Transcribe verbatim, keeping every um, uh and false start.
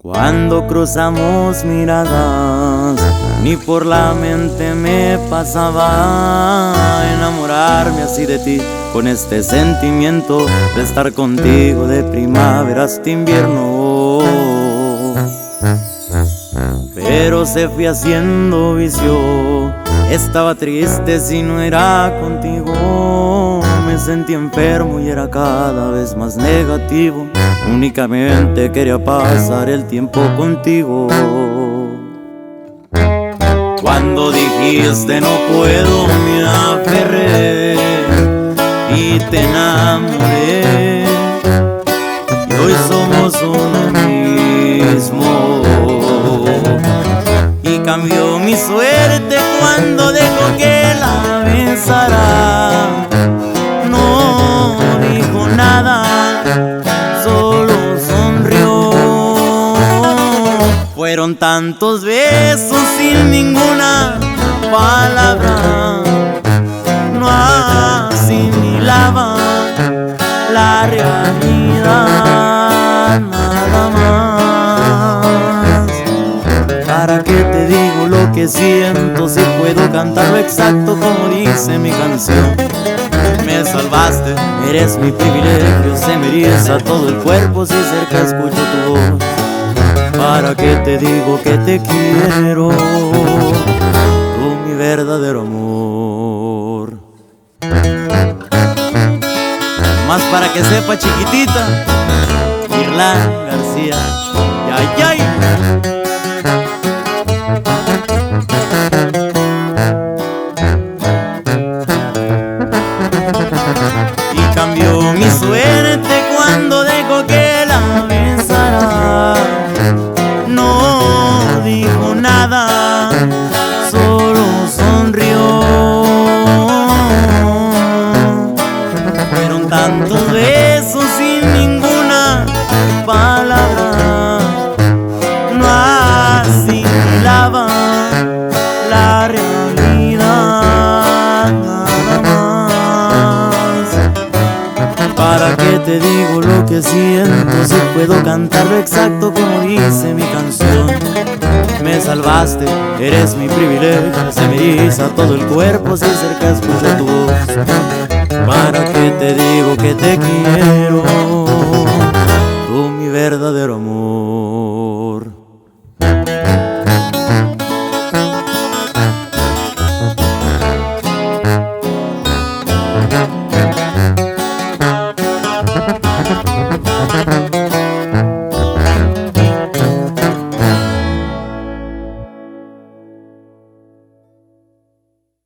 Cuando cruzamos miradas, ni por la mente me pasaba enamorarme así de ti, con este sentimiento de estar contigo de primavera hasta invierno. Pero se fue haciendo vicio, estaba triste si no era contigo. Me sentí enfermo y era cada vez más negativo. Únicamente quería pasar el tiempo contigo. Cuando dijiste no puedo, me aferré y te enamoré. Y hoy somos uno mismo. Y cambió mi suerte cuando dejó que la besara. No dijo nada, solo sonrió. Fueron tantos besos sin ninguna palabra, no asimilaba la realidad nada más. ¿Para qué te digo lo que siento si puedo cantarlo exacto como dice mi canción? Me salvaste, eres mi privilegio, se me eriza todo el cuerpo si cerca escucho tu voz. ¿Para qué te digo que te quiero? Tú mi verdadero amor. Más para que sepa, chiquitita, Irlán García. ¡Ay, ay! Y cambió mi suerte cuando dejó que la besara. No dijo nada, solo sonrió. Fueron tantos besos sin ninguna palabra, no asimilaba la realidad nada más. ¿Para qué te digo lo que siento si puedo cantarlo exacto como dice mi canción? Me salvaste, eres mi privilegio, se me eriza todo el cuerpo si cerca escucho tu voz. ¿Para qué te digo que te quiero? Tú mi verdadero amor.